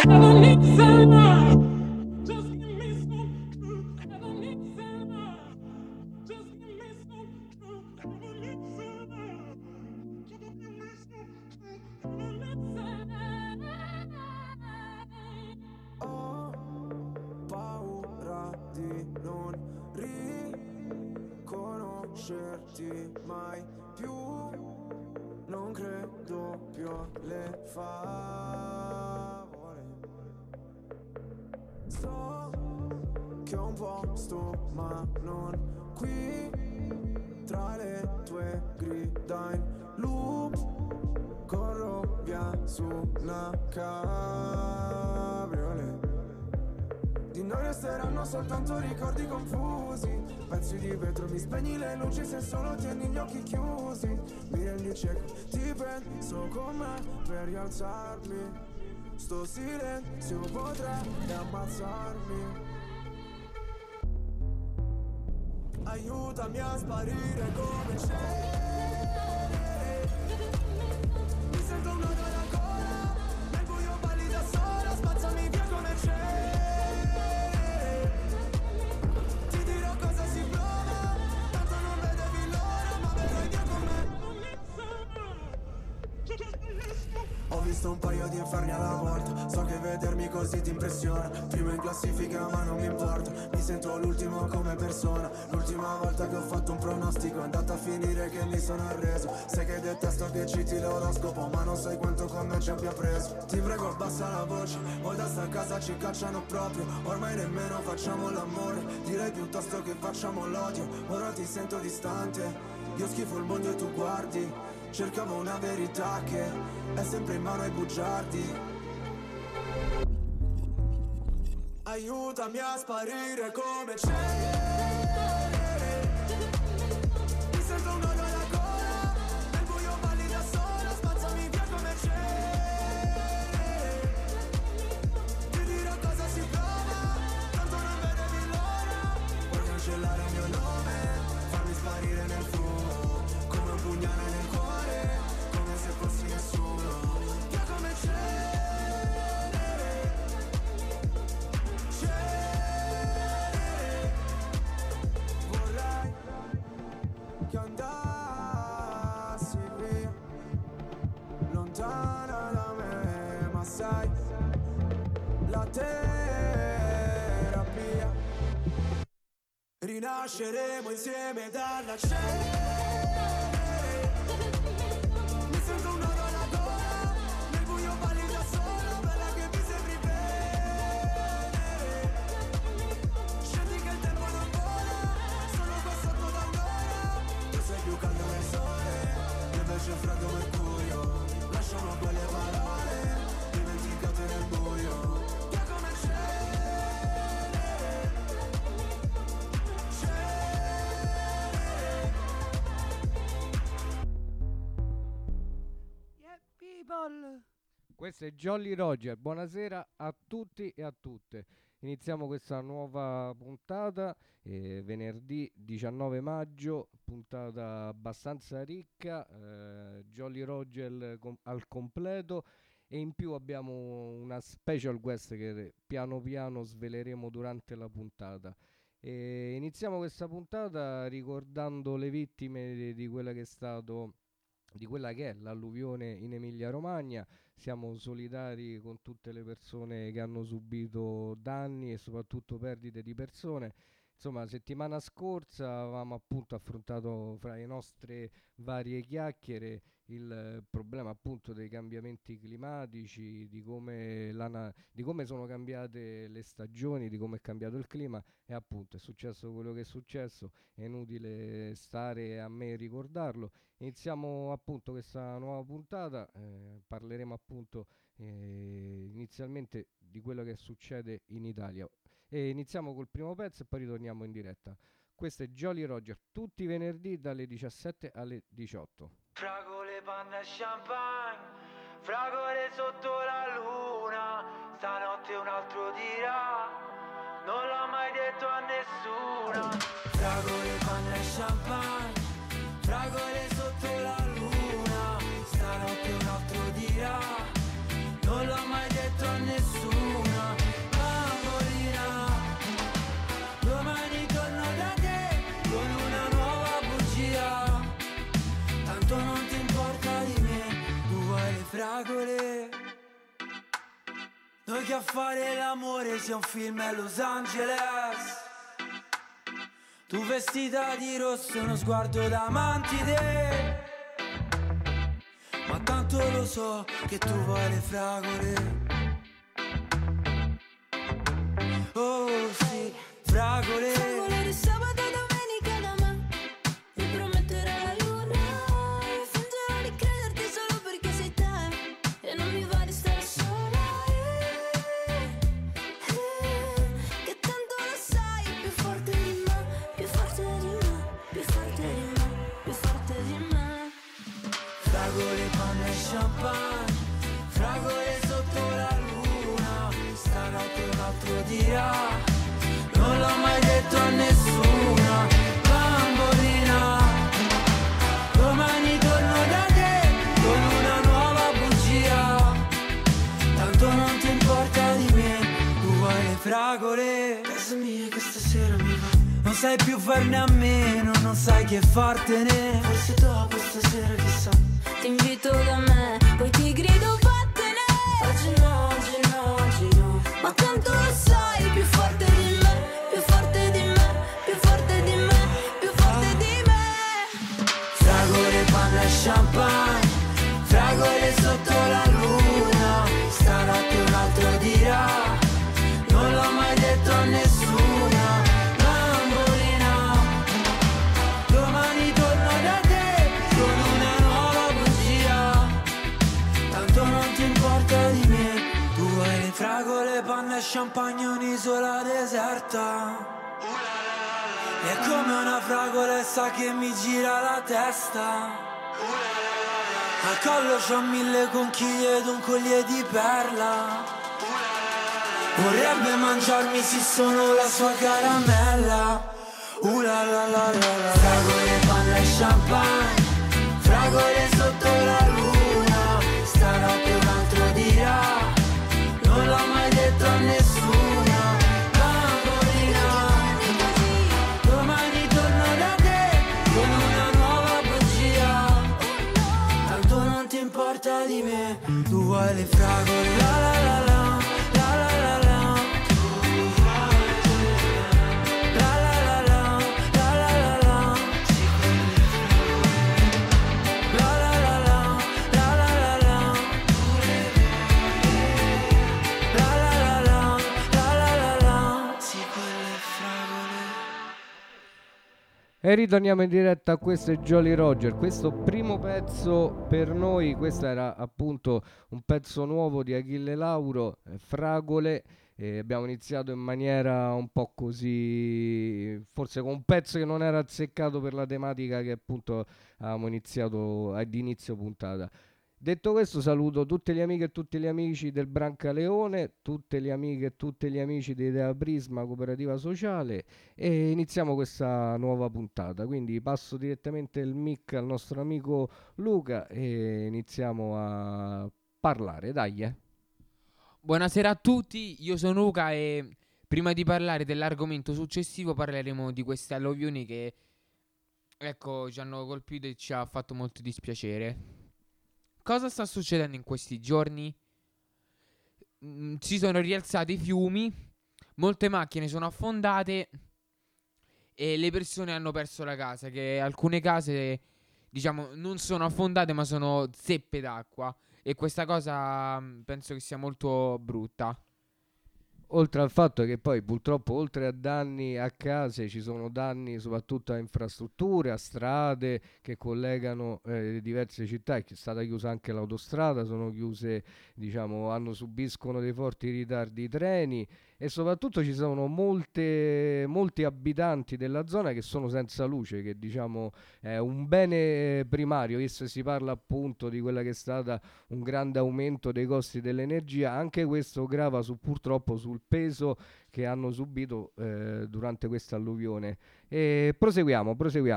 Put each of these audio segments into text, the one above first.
Ho paura di non riconoscerti mai più. Non credo più alle favole. So che ho un posto ma non qui. Tra le tue grida in loop corro via su una cabriolet. Di noi resteranno soltanto ricordi confusi. Pezzi di vetro, mi spegni le luci se solo tieni gli occhi chiusi. Mi rendi cieco, ti penso con me per rialzarmi. Sto silenzio potrebbe ammazzarmi. Aiutami a sparire come c'è. Mi sento un nodo alla gola. Nel buio balli da sola. Spazzami via come c'è. Ti dirò cosa si prova. Tanto non vedevi l'ora, ma vedrai Dio con me. Ho visto un paio di inferni alla volta. So che vedermi così ti impressiona. Primo in classifica ma non mi importa. Mi sento l'ultimo come persona. L'ultima volta che ho fatto un pronostico è andata a finire che mi sono arreso. Sai che detesto che citi l'oroscopo, ma non sai quanto con me ci abbia preso. Ti prego abbassa la voce, poi da sta casa ci cacciano proprio. Ormai nemmeno facciamo l'amore, direi piuttosto che facciamo l'odio. Ora ti sento distante, io schifo il mondo e tu guardi. Cercavo una verità che è sempre in mano ai bugiardi. Aiutami a sparire come c'è. Mi sento un nodo alla gola. Nel buio balli da sola. Spazzami via come c'è. Ti dirò cosa si prova. Tanto non vedevi l'ora. Puoi cancellare il mio nome, farmi sparire nel fumo, come un pugnale nel cuore, come se fossi nessuno. Via come c'è. Che andassi via, lontana da me, ma sai, la terapia. Rinasceremo insieme dalla cenere. Mi sento un nodo alla gola, nel buio balli da sola, bella che mi sembri venere. Scendi che il tempo non vola, sono qua sotto da un'ora. Tu sei più caldo del sole, io invece freddo mercurio. Lasciamo quelle parole dimenticate nel buio. Via come cenere, cenere. Yeah, people. Questo è Jolly Roger, buonasera a tutti e a tutte. Iniziamo questa nuova puntata, venerdì 19 maggio, puntata abbastanza ricca, Jolly Roger al completo e in più abbiamo una special guest che piano piano sveleremo durante la puntata. Iniziamo questa puntata ricordando le vittime di quella che è stato... di quella che è l'alluvione in Emilia-Romagna. Siamo solidari con tutte le persone che hanno subito danni e soprattutto perdite di persone. Insomma, settimana scorsa avevamo appunto affrontato fra le nostre varie chiacchiere il problema appunto dei cambiamenti climatici, di come sono cambiate le stagioni, di come è cambiato il clima e appunto è successo quello che è successo, è inutile stare a me ricordarlo. Iniziamo appunto questa nuova puntata, parleremo appunto inizialmente di quello che succede in Italia. E iniziamo col primo pezzo e poi ritorniamo in diretta. Questo è Jolly Roger, tutti i venerdì dalle 17 alle 18. Fragole, panna e champagne, fragole sotto la luna, stanotte un altro dirà, non l'ho mai detto a nessuno. Fragole, panna e champagne, fragole sotto la luna, stanotte un altro dirà, non l'ho mai detto a nessuno. che a fare l'amore sia un film a Los Angeles. Tu vestita di rosso, uno sguardo da mantide. Ma tanto lo so che tu vuoi le fragole. Oh sì, fragole. Fragole di sabato e domenica da me. Mi prometterò la luna e fingerò di crederti solo perché sei te. E non mi va di stare sola. Che tanto lo sai, più forte di me, più forte di me, più forte di me, più forte di me. Fragole, panna e champagne, fragole sotto la luna. Stanotte un altro dirà, non l'ho mai detto a nessuna. Bambolina, domani torno da te con una nuova bugia. Tanto non ti importa di me, tu vuoi le fragole. Casa mia che stasera mi va. Non sai più farne a meno, non sai che fartene. Forse dopo stasera chissà. Ti invito da me, poi ti grido vattene. Oggi no, oggi no, oggi no. Ma tanto lo sai, più forte di me, più forte di me, più forte di me, più forte di me. Fragole, panna e champagne, fragole sotto la luna. Stanotte un altro dirà, non l'ho mai detto a nessuna. Bambolina, domani torno da te con una nuova bugia. Tanto non ti importa di me, tu vuoi le fragole, panna e champagne, un'isola deserta. È come una fragolessa che mi gira la testa. Al collo c'ho 1000 conchiglie ed un collier di perla. Vorrebbe mangiarmi se sono la sua caramella. La la la la la. Fragole, panna e champagne, fragole sotto la luna. Stanotte un altro dirà, non l'ho mai detto a nessuna. Bambolina, domani torno da te con una nuova bugia. Tanto non ti importa di me, tu vuoi le fragole. La la la la, la la la la. La la la la, la la la la. La la la la, la la la la. La la la la, la la la la. Sì, quelle fragole. E ritorniamo in diretta a questo è Jolly Roger, questo primo pezzo per noi, questo era appunto un pezzo nuovo di Achille Lauro, Fragole, abbiamo iniziato in maniera un po' così, forse con un pezzo che non era azzeccato per la tematica che appunto avevamo iniziato ad inizio puntata. Detto questo, saluto tutte le amiche e tutti gli amici del Brancaleone, tutte le amiche e tutti gli amici di Idea Prisma Cooperativa Sociale e iniziamo questa nuova puntata. Quindi passo direttamente il mic al nostro amico Luca e iniziamo a parlare, dai. Buonasera a tutti, io sono Luca e prima di parlare dell'argomento successivo parleremo di queste alluvioni che, ecco, ci hanno colpito e ci ha fatto molto dispiacere. Cosa sta succedendo in questi giorni? Si sono rialzati i fiumi, molte macchine sono affondate e le persone hanno perso la casa, che alcune case, diciamo, non sono affondate ma sono zeppe d'acqua e questa cosa penso che sia molto brutta. Oltre al fatto che poi purtroppo oltre a danni a case ci sono danni soprattutto a infrastrutture, a strade che collegano diverse città, è stata chiusa anche l'autostrada, sono chiuse, diciamo, subiscono dei forti ritardi i treni e soprattutto ci sono molti abitanti della zona che sono senza luce, che diciamo è un bene primario, visto si parla appunto di quella che è stata un grande aumento dei costi dell'energia, anche questo grava purtroppo sul peso che hanno subito durante questa alluvione. E proseguiamo.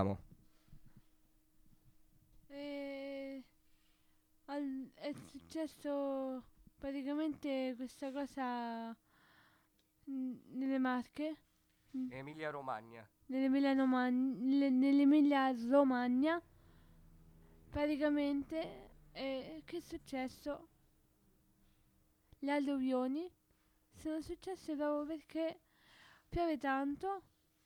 È successo praticamente questa cosa nelle Marche, Emilia Romagna. nell'Emilia Romagna. Praticamente che è successo? Le alluvioni sono successe proprio perché piove tanto.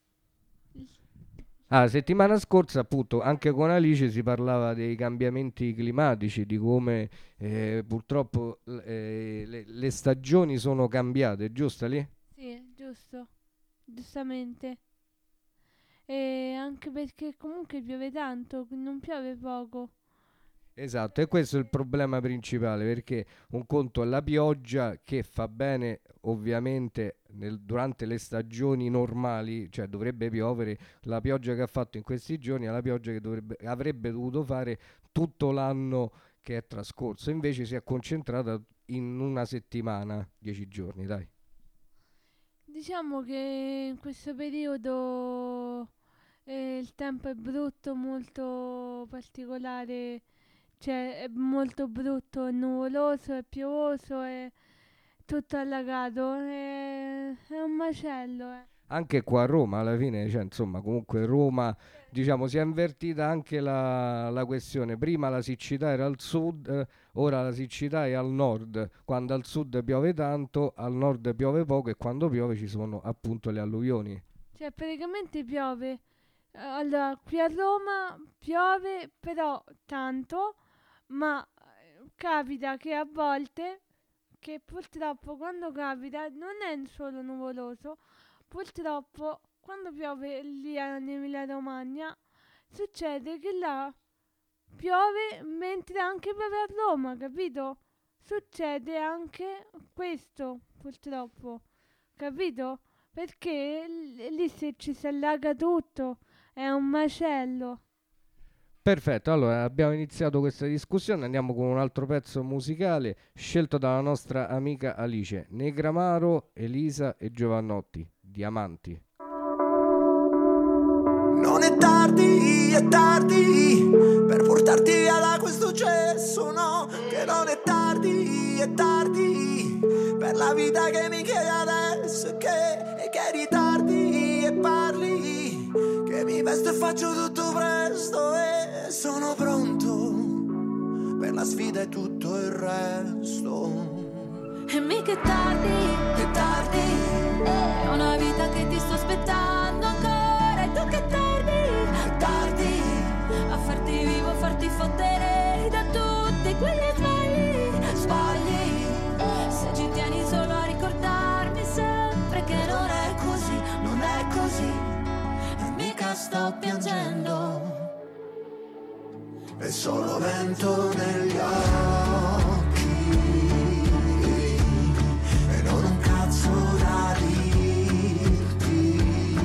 Settimana scorsa appunto anche con Alice si parlava dei cambiamenti climatici, di come purtroppo le stagioni sono cambiate, giusto lì? Sì, giusto, giustamente. E anche perché comunque piove tanto, non piove poco. Esatto, e questo è il problema principale, perché un conto è la pioggia che fa bene ovviamente durante le stagioni normali, cioè dovrebbe piovere, la pioggia che ha fatto in questi giorni è la pioggia che avrebbe dovuto fare tutto l'anno che è trascorso, invece si è concentrata in una settimana, 10 giorni, dai. Diciamo che in questo periodo il tempo è brutto, molto particolare, cioè è molto brutto, è nuvoloso, è piovoso, è tutto allagato, è un macello. Anche qua a Roma alla fine, cioè, insomma, comunque Roma, diciamo, si è invertita anche la questione. Prima la siccità era al sud, ora la siccità è al nord. Quando al sud piove tanto, al nord piove poco e quando piove ci sono appunto le alluvioni. Cioè praticamente piove. Allora, qui a Roma piove però tanto, ma capita che a volte, che purtroppo quando capita non è solo nuvoloso, purtroppo quando piove lì in Emilia Romagna succede che là piove mentre anche piove a Roma, capito? Succede anche questo purtroppo, capito? Perché lì se ci si allaga tutto è un macello. Perfetto, allora abbiamo iniziato questa discussione, andiamo con un altro pezzo musicale scelto dalla nostra amica Alice, Negramaro, Elisa e Giovannotti, Diamanti. Non è tardi per portarti via da questo cesso, no, che non è tardi per la vita che mi chiedi adesso e che ritardi e parli, che mi vesto e faccio tutto presto e sono pronto per la sfida e tutto il resto. E mica è tardi, è una vita che ti sto aspettando ancora. E tu che tardi, a farti vivo, a farti fottere da tutti quegli sbagli. Se ci tieni solo a ricordarmi sempre che non è così, e mica sto piangendo. È solo vento negli occhi e non un cazzo da dirti,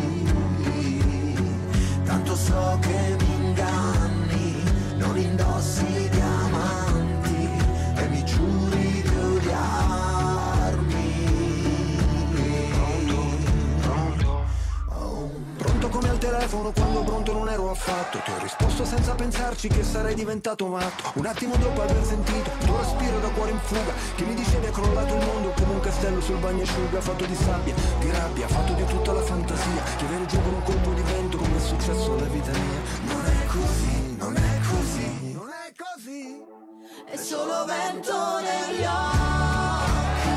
tanto so che mi inganni, non indossi i diamanti e mi giuri di odiarmi. Pronto come al telefono quando pronto non ero affatto, ti ho risposto senza pensarci che sarei diventato matto. Un attimo dopo aver sentito il tuo respiro da cuore in fuga, che mi dicevi è crollato il mondo come un castello sul bagnasciuga, fatto di sabbia, di rabbia, fatto di tutta la fantasia, che viene giù con un colpo di vento come è successo alla vita mia. Non è così, non è così, non è così, È solo vento negli occhi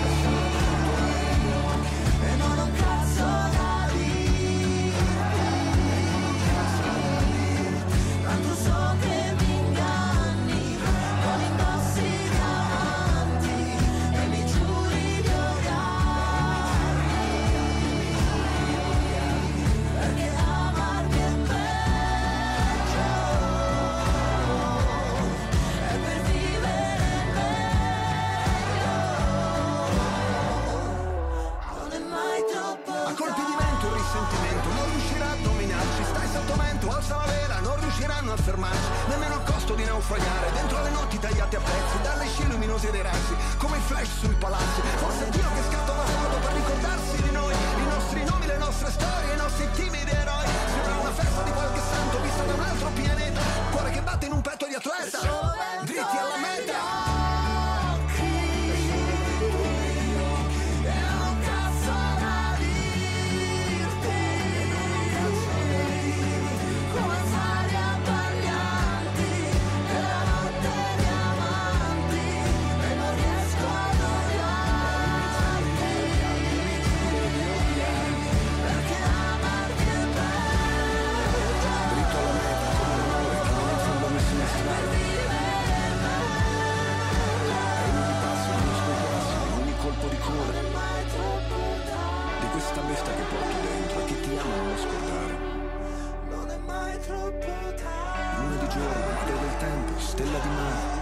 e non un cazzo da dirti, tanto so che mi inganni, non indossi i diamanti e mi giuri di odiarmi, perché amarmi è peggio, è per vivere meglio, non è mai troppo a colpi di vento il risentimento non riuscirà a dominarci, stai sotto vento, alza la vela, non riusciranno a fermarci, nemmeno il costo di naufragare, dentro le notti tagliate a pezzi, dalle scie luminose dei razzi, come i flash sui palazzi, forse è Dio che scatta una foto per ricordarsi di noi, i nostri nomi, le nostre storie, i nostri timidi eroi, sembra una festa di qualche santo vista da un altro pianeta, cuore che batte in un petto di atleta, dritti alla meta. e non riesco ad odiarti. questa che porto dentro e che ti amo non lo scordare. Non è mai troppo tardi. Luna di giorno, madre del tempo, stella di mare.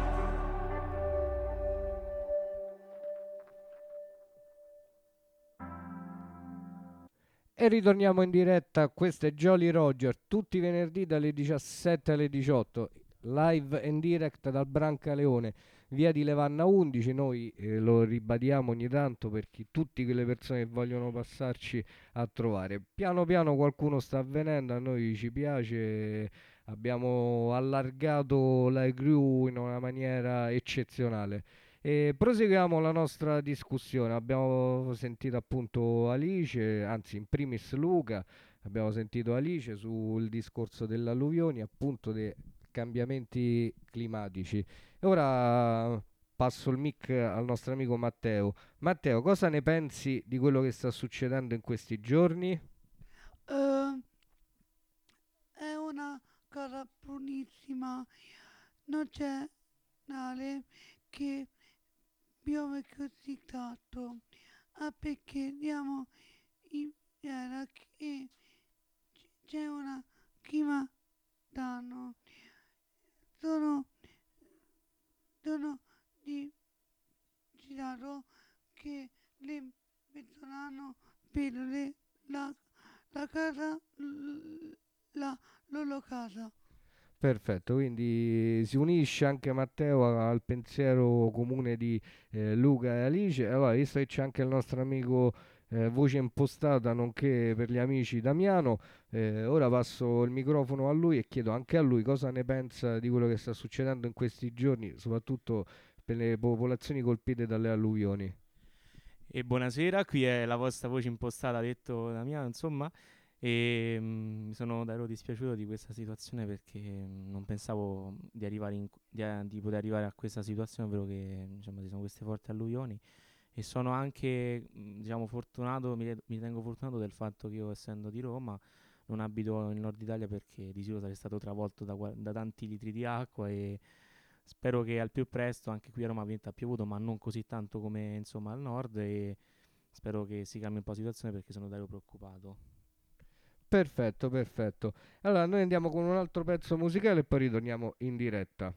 E ritorniamo in diretta, questo è Jolly Roger, tutti i venerdì dalle 17 alle 18, live and direct dal Brancaleone, via di Levanna 11, noi lo ribadiamo ogni tanto per tutte quelle persone che vogliono passarci a trovare. Piano piano qualcuno sta avvenendo, a noi ci piace, abbiamo allargato la crew in una maniera eccezionale. E proseguiamo la nostra discussione. Abbiamo sentito appunto Alice, anzi in primis Luca, abbiamo sentito Alice sul discorso delle alluvioni, appunto dei cambiamenti climatici. E ora passo il mic al nostro amico Matteo. Matteo, cosa ne pensi di quello che sta succedendo in questi giorni? È una cosa buonissima, non c'è male che piove così tanto, perché diamo in fiera che c'è una clima danno. Sono di girato che le metteranno per la casa, la loro casa. Perfetto, quindi si unisce anche Matteo al pensiero comune di Luca e Alice. Allora, visto che c'è anche il nostro amico voce impostata, nonché per gli amici Damiano, ora passo il microfono a lui e chiedo anche a lui cosa ne pensa di quello che sta succedendo in questi giorni, soprattutto per le popolazioni colpite dalle alluvioni. E buonasera, qui è la vostra voce impostata, ha detto Damiano, insomma. E ero dispiaciuto di questa situazione perché non pensavo di poter arrivare a questa situazione, ovvero che ci sono queste forti alluvioni, e sono anche fortunato, mi ritengo fortunato del fatto che io, essendo di Roma, non abito nel nord Italia, perché di sicuro sarei stato travolto da tanti litri di acqua, e spero che al più presto anche qui a Roma ha piovuto, ma non così tanto come al nord, e spero che si calmi un po' la situazione perché sono davvero preoccupato. Perfetto. Allora noi andiamo con un altro pezzo musicale e poi ritorniamo in diretta.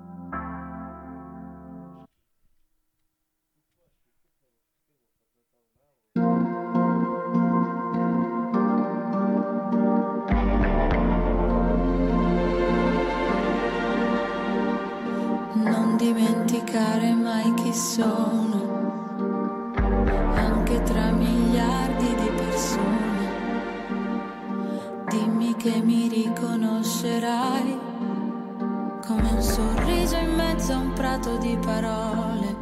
Non dimenticare mai chi sono, anche tra miliardi di persone. Dimmi che mi riconoscerai, come un sorriso in mezzo a un prato di parole,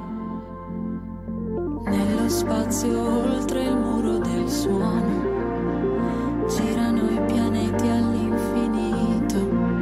nello spazio oltre il muro del suono. Girano i pianeti all'infinito,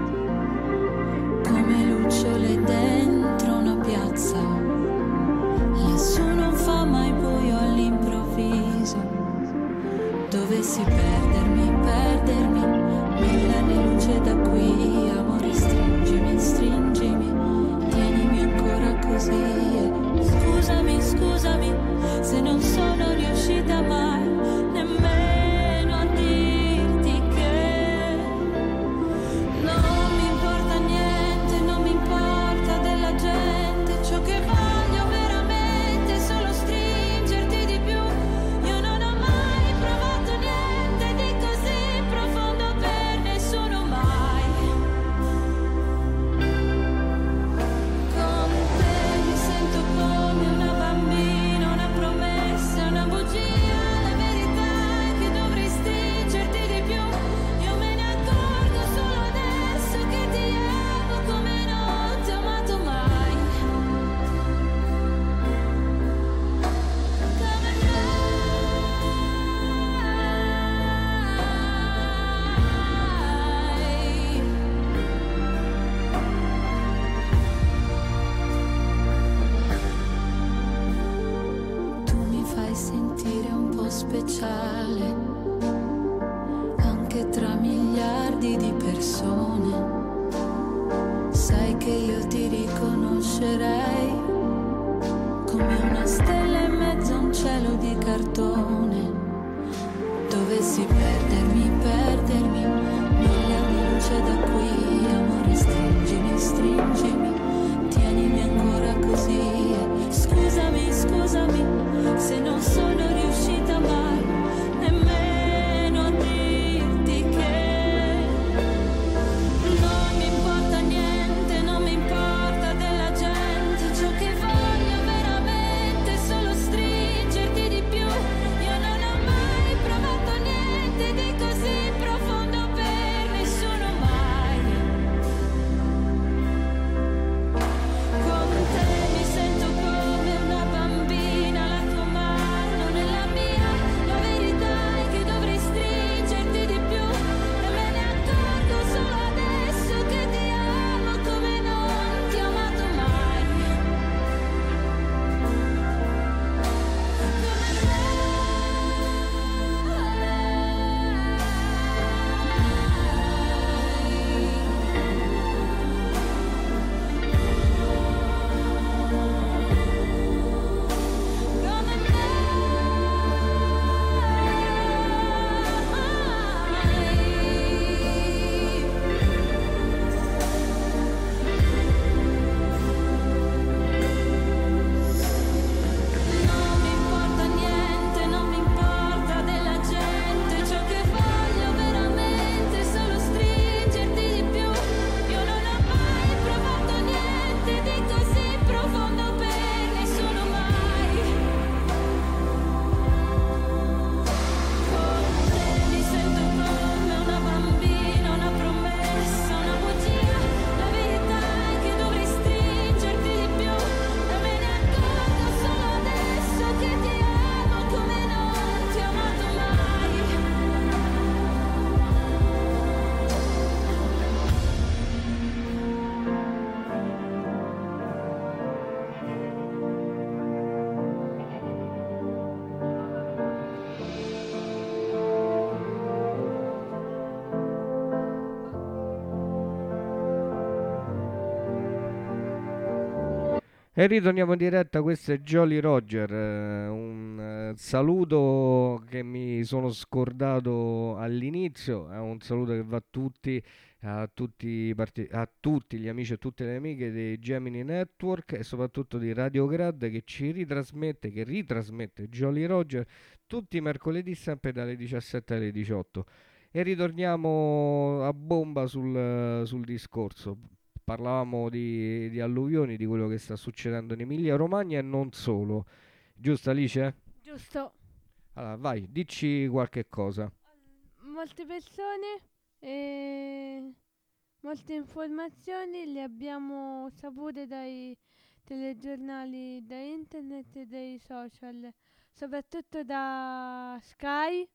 come lucciole dentro una piazza. Lassù non fa mai buio all'improvviso. Dovessi perdermi, mille anni luce da qui. Amore, stringimi, tienimi ancora così. Scusami, se non sono riuscita mai nemmeno a dirti che non mi importa niente, non mi importa della gente. Ciò che voglio veramente è solo stringerti di più. Io non ho mai provato niente di così profondo per nessuno mai. Con te mi sento come una bambina, una promessa, una bugia. La verità è che dovrei stringerti di più. Io me ne accorgo solo adesso che ti amo come non ti ho amato mai. Come tu mi fai sentire un po' speciale, anche tra miliardi di persone. Sai che io ti riconoscerei come una stella in mezzo a un cielo di cartone. Sì, perdermi nella luce da qui. Amore, stringimi, stringimi, tienimi ancora così. Scusami, se non sono riuscita mai nemmeno a dirti che non mi importa niente, non mi importa della gente. Ciò che voglio veramente è solo stringerti di più. Io non ho mai provato niente di così profondo per nessuno mai. Con te mi sento come una bambina, la tua mano nella mia. La verità è che dovrei stringerti di più e me ne accorgo solo adesso che ti amo come non ti ho amato mai. Non mi importa niente, non mi importa della gente. Ciò che voglio veramente è solo stringerti di più. Io non ho mai provato niente di così profondo per nessuno mai. Con te mi sento come una bambina, una promessa, una bugia. La verità è che dovrei stringerti di più e me ne accorgo solo adesso che ti amo come non ti ho amato mai. E ritorniamo in diretta, questo è Jolly Roger, un saluto che mi sono scordato all'inizio, è un saluto che va a tutti gli amici e tutte le amiche di Gemini Network e soprattutto di Radio Grad che ritrasmette Jolly Roger tutti i mercoledì sempre dalle 17 alle 18. E ritorniamo a bomba sul discorso. Parlavamo di alluvioni, di quello che sta succedendo in Emilia-Romagna e non solo. Giusto, Alice? Giusto. Allora, vai, dici qualche cosa. Molte persone e molte informazioni le abbiamo sapute dai telegiornali, da internet e dai social, soprattutto da Sky.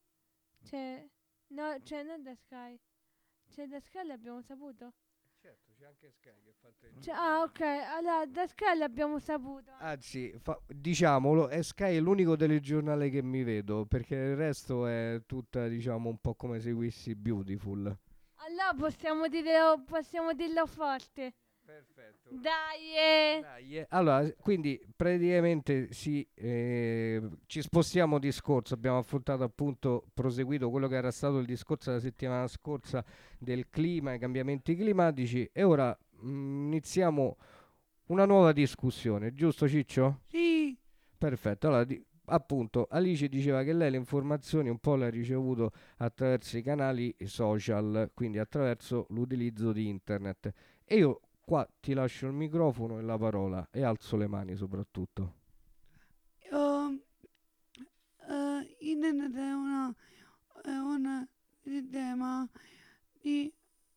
Non da Sky. Da Sky l'abbiamo saputo. Certo, c'è anche Sky che fa Ok, allora da Sky l'abbiamo saputo. Anzi, diciamolo, è Sky è l'unico telegiornale che mi vedo, perché il resto è tutta, diciamo, un po' come seguissi Beautiful. Allora possiamo dirlo forte. Perfetto. Dai. Allora, quindi praticamente ci spostiamo discorso, abbiamo affrontato appunto, proseguito quello che era stato il discorso della settimana scorsa del clima, i cambiamenti climatici e ora iniziamo una nuova discussione, giusto Ciccio? Sì, Perfetto, allora appunto Alice diceva che lei le informazioni un po' le ha ricevuto attraverso i canali social, quindi attraverso l'utilizzo di internet e io qua ti lascio il microfono e la parola e alzo le mani soprattutto. internet è un sistema di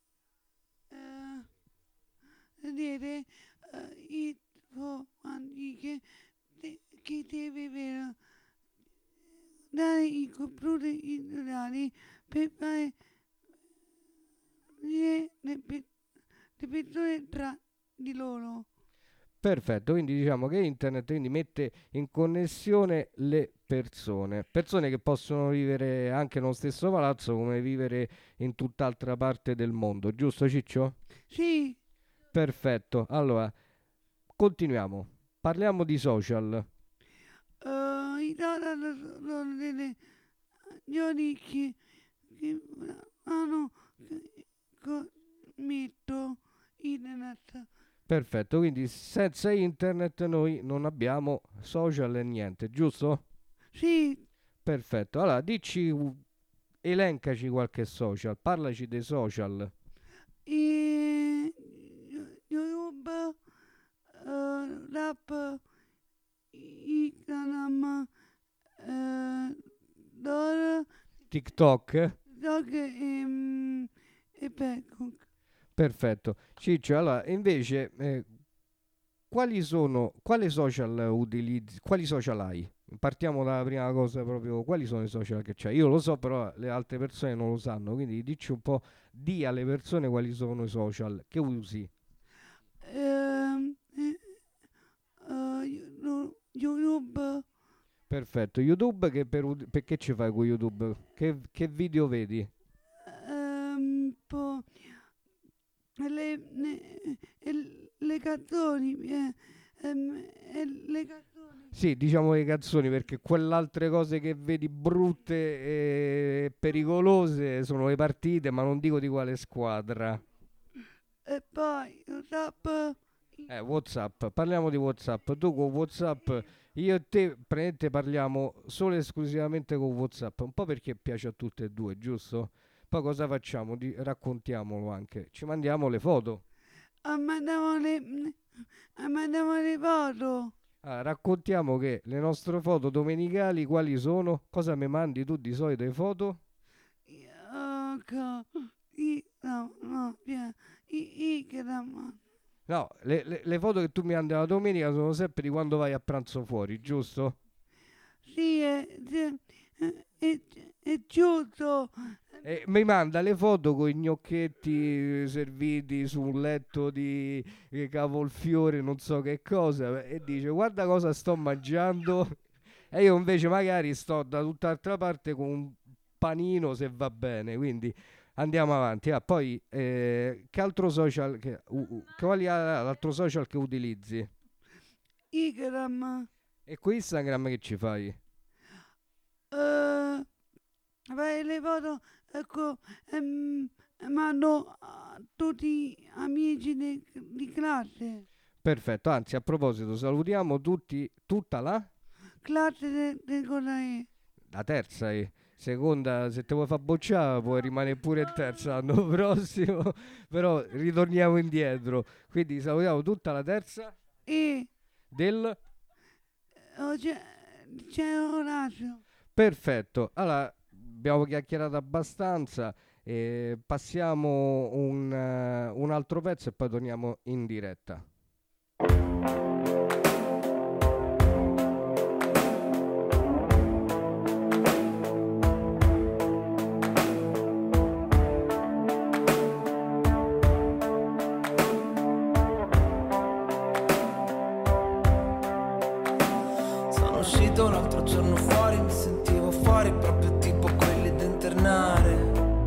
vedere informazioni che deve dare i computer individuali per fare le persone tra di loro. Perfetto, quindi diciamo che internet quindi mette in connessione le persone che possono vivere anche nello stesso palazzo come vivere in tutt'altra parte del mondo, giusto Ciccio? Sì, Perfetto, allora continuiamo, parliamo di social. i social sono delle azioni che metto internet. Perfetto, quindi senza internet noi non abbiamo social e niente, giusto? Sì, Perfetto, allora elencaci qualche social, parlaci dei social. YouTube, rap, Instagram, TikTok? Dog e Facebook. Perfetto. Ciccio, allora invece quali social utilizzi, quali social hai? Partiamo dalla prima cosa proprio, quali sono i social che c'hai? Io lo so, però le altre persone non lo sanno, quindi dici un po', di alle persone quali sono i social che usi. YouTube, Perfetto, YouTube perché ci fai con YouTube? Che video vedi? poi le canzoni, le canzoni. Sì, diciamo le canzoni, perché quelle altre cose che vedi brutte e pericolose sono le partite, ma non dico di quale squadra. E poi WhatsApp, parliamo di WhatsApp. Tu con WhatsApp, io e te praticamente parliamo solo e esclusivamente con WhatsApp, un po' perché piace a tutte e due, giusto? Poi cosa facciamo? Raccontiamolo anche. Ci mandiamo le foto. mandiamo le foto. Raccontiamo che le nostre foto domenicali quali sono? Cosa mi mandi tu di solito le foto? No, le foto che tu mi mandi la domenica sono sempre di quando vai a pranzo fuori, giusto? Sì, è giusto. Mi manda le foto con i gnocchetti serviti su un letto di cavolfiore, non so che cosa, e dice guarda cosa sto mangiando, e io invece magari sto da tutt'altra parte con un panino, se va bene. Quindi andiamo avanti. Poi che altro social quali è l'altro social che utilizzi? Instagram. E con Instagram che ci fai? Fai le foto, ecco, mando a tutti gli amici di classe. Perfetto, anzi a proposito salutiamo tutta la Classe del Corae. la terza e seconda, se te vuoi far bocciare puoi rimanere pure in terza l'anno prossimo, però ritorniamo indietro, quindi salutiamo tutta la terza E del... c'è Orazio. Perfetto, allora abbiamo chiacchierato abbastanza, passiamo un altro pezzo e poi torniamo in diretta. Sono uscito l'altro giorno fuori, mi sentivo fuori proprio tipo quelli da internare.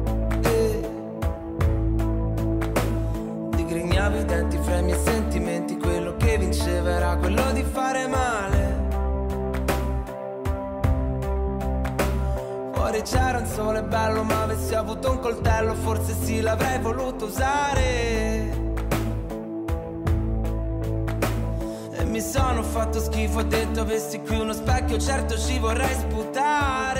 Digrignavo i denti fra i miei sentimenti, quello che vinceva era quello di fare male. Fuori c'era un sole bello, ma avessi avuto un coltello forse sì l'avrei voluto usare. Mi sono fatto schifo, ho detto avessi qui uno specchio certo ci vorrei sputare.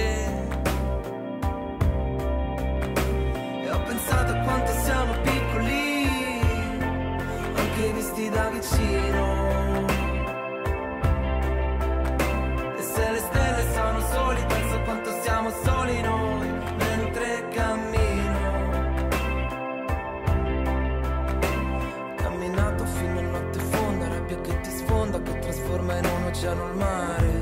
E ho pensato a quanto siamo piccoli, anche visti da vicino. E se le stelle sono soli, penso a quanto siamo soli noi mentre cammino. Camminato fino a notte fonda, rabbia che ti sfonda, che trasforma in un oceano il mare.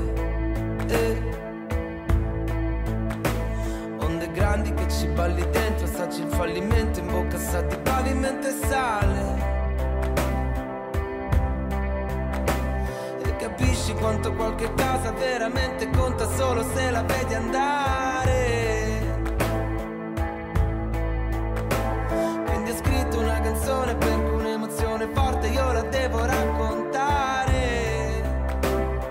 Onde grandi che ci balli dentro, assaggi il fallimento, in bocca sa di pavimento e sale. E capisci quanto qualche cosa veramente conta solo se la vedi andare. Quindi ho scritto una canzone perché un'emozione forte io la devo raccontare.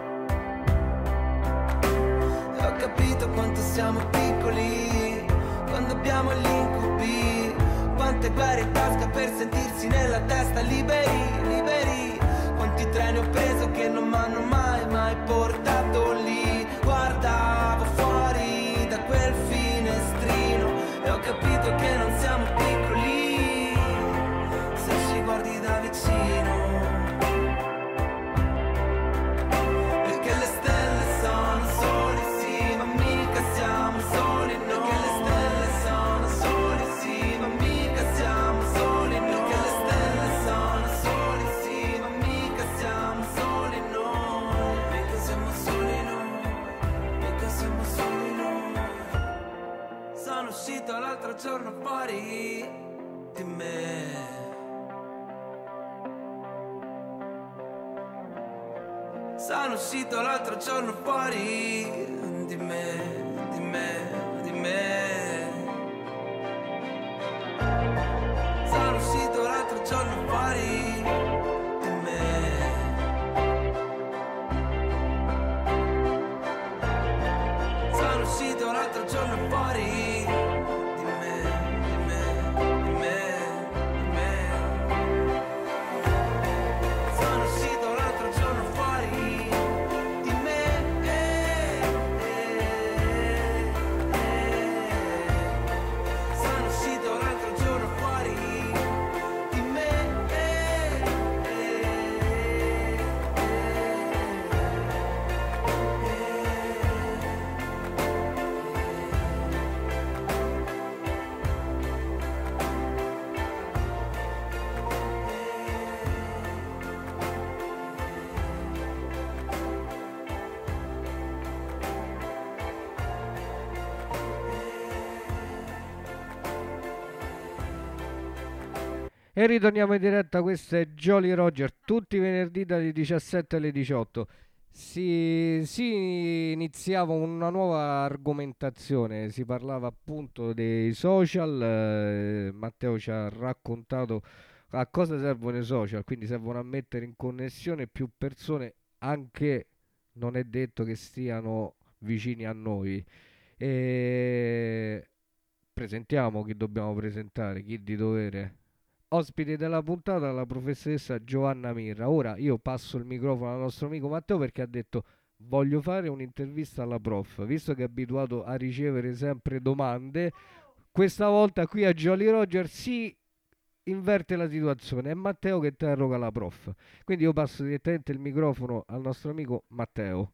E ho capito quanto siamo piccoli, quando abbiamo gli incubi. Quante guerre in tasca per sentirsi nella testa liberi, liberi. Quanti treni ho preso che non m'hanno mai portato lì. Guardavo fuori da quel finestrino e ho capito che non siamo piccoli se ci guardi da vicino. E che le stelle sono soli, sì, ma mica siamo soli noi. Che le stelle sono soli, sì, ma mica siamo soli noi. Che le stelle sono soli, sì, ma mica siamo soli noi. Mica siamo soli noi, mica siamo soli noi. Sono uscito l'altro giorno fuori di me. Sono uscito l'altro giorno fuori di me, di me, di me. Sono uscito l'altro giorno fuori di me. Sono uscito l'altro giorno fuori di me, di me, di me, di me. Sono uscito l'altro giorno fuori di me. Sono uscito l'altro giorno fuori di me. E ritorniamo in diretta, questo è Jolly Roger, tutti i venerdì dalle 17 alle 18. Si iniziava una nuova argomentazione, si parlava appunto dei social, Matteo ci ha raccontato a cosa servono i social, quindi servono a mettere in connessione più persone, anche non è detto che stiano vicini a noi. E presentiamo chi dobbiamo presentare, chi di dovere. Ospite della puntata, la professoressa Giovanna Mirra. Ora io passo il microfono al nostro amico Matteo perché ha detto voglio fare un'intervista alla prof, visto che è abituato a ricevere sempre domande. Questa volta qui a Jolly Roger si inverte la situazione, è Matteo che interroga la prof, quindi io passo direttamente il microfono al nostro amico Matteo.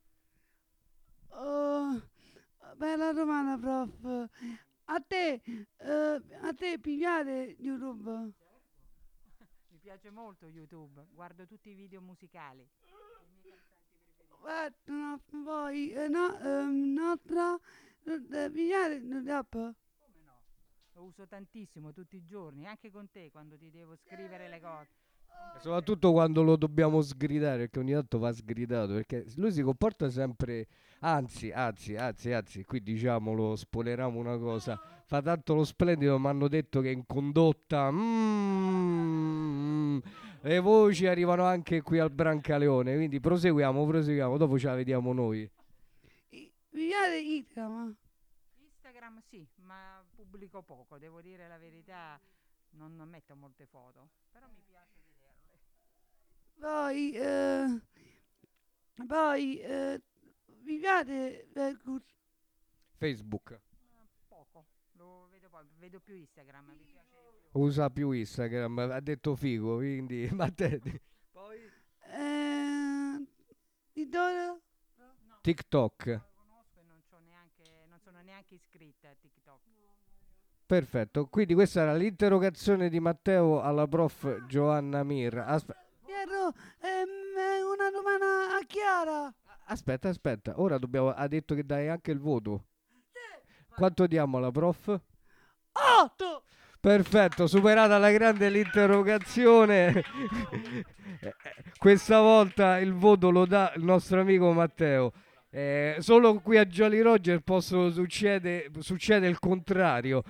Bella domanda, prof. A te pigliare YouTube? Mi piace molto YouTube, guardo tutti i video musicali. Guarda, poi un'altra pigliare l'app? Come no? Lo uso tantissimo tutti i giorni, anche con te quando ti devo scrivere le cose. Soprattutto quando lo dobbiamo sgridare, perché ogni tanto va sgridato, perché lui si comporta sempre, anzi, qui diciamolo, spoileriamo una cosa, fa tanto lo splendido, mi hanno detto che in condotta, le voci arrivano anche qui al Brancaleone, quindi proseguiamo, dopo ce la vediamo noi. Pigliare Instagram sì, ma pubblico poco, devo dire la verità, non metto molte foto, però mi piace vederle. Poi pigliare Facebook. Poco, lo vedo poco, vedo più Instagram, mi piace di più. Usa più Instagram, ha detto figo, quindi ma te. Poi di dove? TikTok. Non lo conosco e non sono neanche iscritta a TikTok. Perfetto, quindi questa era l'interrogazione di Matteo alla prof Giovanna Mirra. Piero, una domanda a Chiara. Aspetta, ora ha detto che dai anche il voto. Quanto diamo alla prof? 8! Perfetto, superata la grande l'interrogazione. Questa volta il voto lo dà il nostro amico Matteo. Solo qui a Jolly Roger succede il contrario.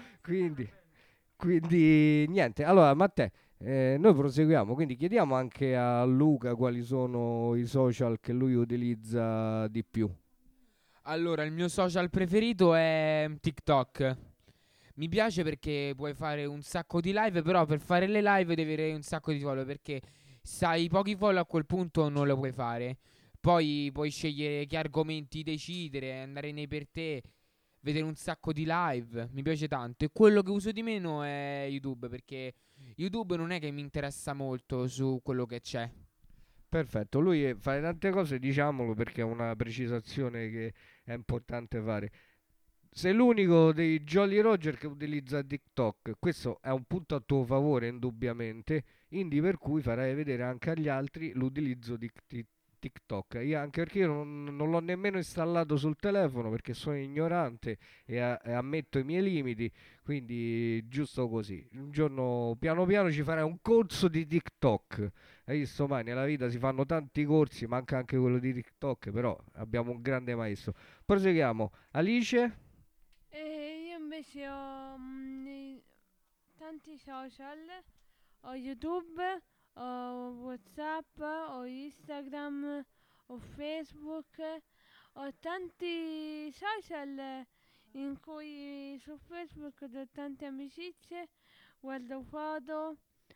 Quindi niente. Allora, Matteo, noi proseguiamo. Quindi chiediamo anche a Luca quali sono i social che lui utilizza di più. Allora, il mio social preferito è TikTok. Mi piace perché puoi fare un sacco di live, però per fare le live devi avere un sacco di follow, perché se hai pochi follow a quel punto non lo puoi fare. Poi puoi scegliere che argomenti decidere, andare nei per te, vedere un sacco di live. Mi piace tanto. E quello che uso di meno è YouTube, perché YouTube non è che mi interessa molto su quello che c'è. Perfetto, lui fa tante cose, diciamolo, perché è una precisazione che è importante fare. Sei l'unico dei Jolly Roger che utilizza TikTok. Questo è un punto a tuo favore, indubbiamente, quindi per cui farai vedere anche agli altri l'utilizzo di TikTok. Anche perché io non l'ho nemmeno installato sul telefono, perché sono ignorante e ammetto i miei limiti, quindi giusto così. Un giorno piano piano ci farai un corso di TikTok. Hai visto mai? Nella vita si fanno tanti corsi, manca anche quello di TikTok, però abbiamo un grande maestro. Proseguiamo. Alice? Io invece ho tanti social, ho YouTube, ho WhatsApp, ho Instagram, ho Facebook, ho tanti social in cui su Facebook ho tante amicizie, guardo foto,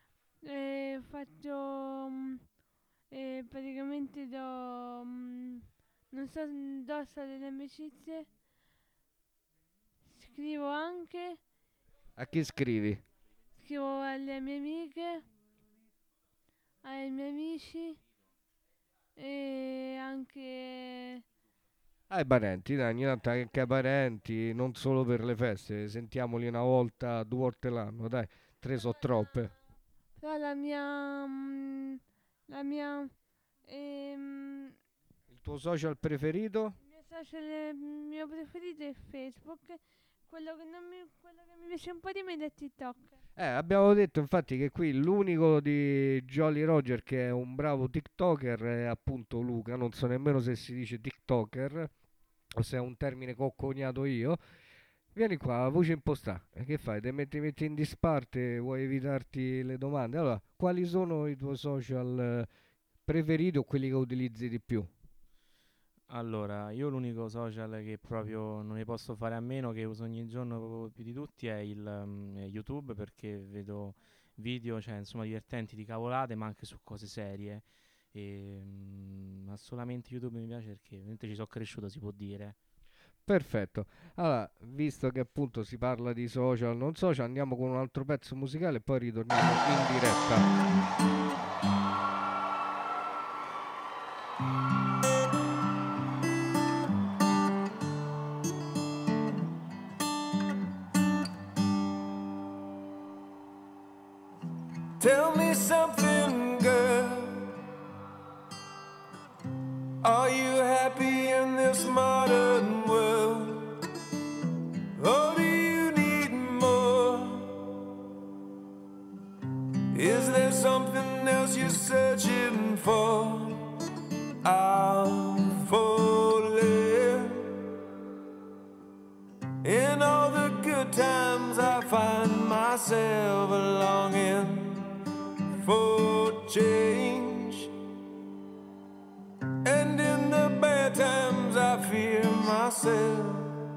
faccio praticamente non so, do delle amicizie, scrivo anche. A chi scrivi? Scrivo alle mie amiche, ai miei amici e anche Ai parenti, dai, ogni tanto anche ai parenti, non solo per le feste, sentiamoli una volta, 2 volte l'anno, dai, 3 sono troppe. però la mia Il tuo social preferito? il mio social mio preferito è Facebook, quello che mi piace un po' di meno è TikTok. Abbiamo detto infatti che qui l'unico di Jolly Roger che è un bravo TikToker è appunto Luca, non so nemmeno se si dice TikToker o se è un termine che ho coniato io. Vieni qua, voce impostata. Che fai? Ti metti in disparte? Vuoi evitarti le domande? Allora, quali sono i tuoi social preferiti o quelli che utilizzi di più? Allora, io l'unico social che proprio non ne posso fare a meno, che uso ogni giorno più di tutti, è è YouTube, perché vedo video, cioè insomma divertenti di cavolate, ma anche su cose serie. Ma solamente YouTube mi piace perché ovviamente ci sono cresciuto, si può dire. Perfetto. Allora, visto che appunto si parla di social, non social, andiamo con un altro pezzo musicale e poi ritorniamo in diretta. Tell me something, girl. Are you happy in this modern world? Or do you need more? Is there something else you're searching for? I'm falling. In all the good times I find myself longing for change, and in the bad times I fear myself.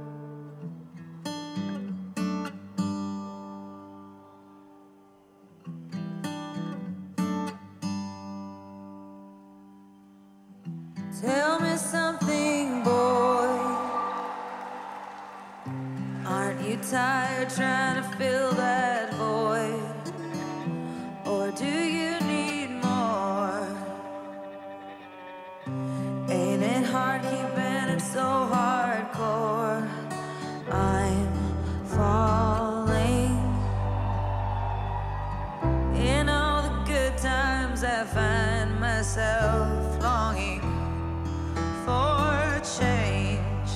Tell me something, boy. Aren't you tired trying to fill that void? Or do you need more? Ain't it hard keeping it so hardcore? I'm falling. In all the good times I find myself longing for change,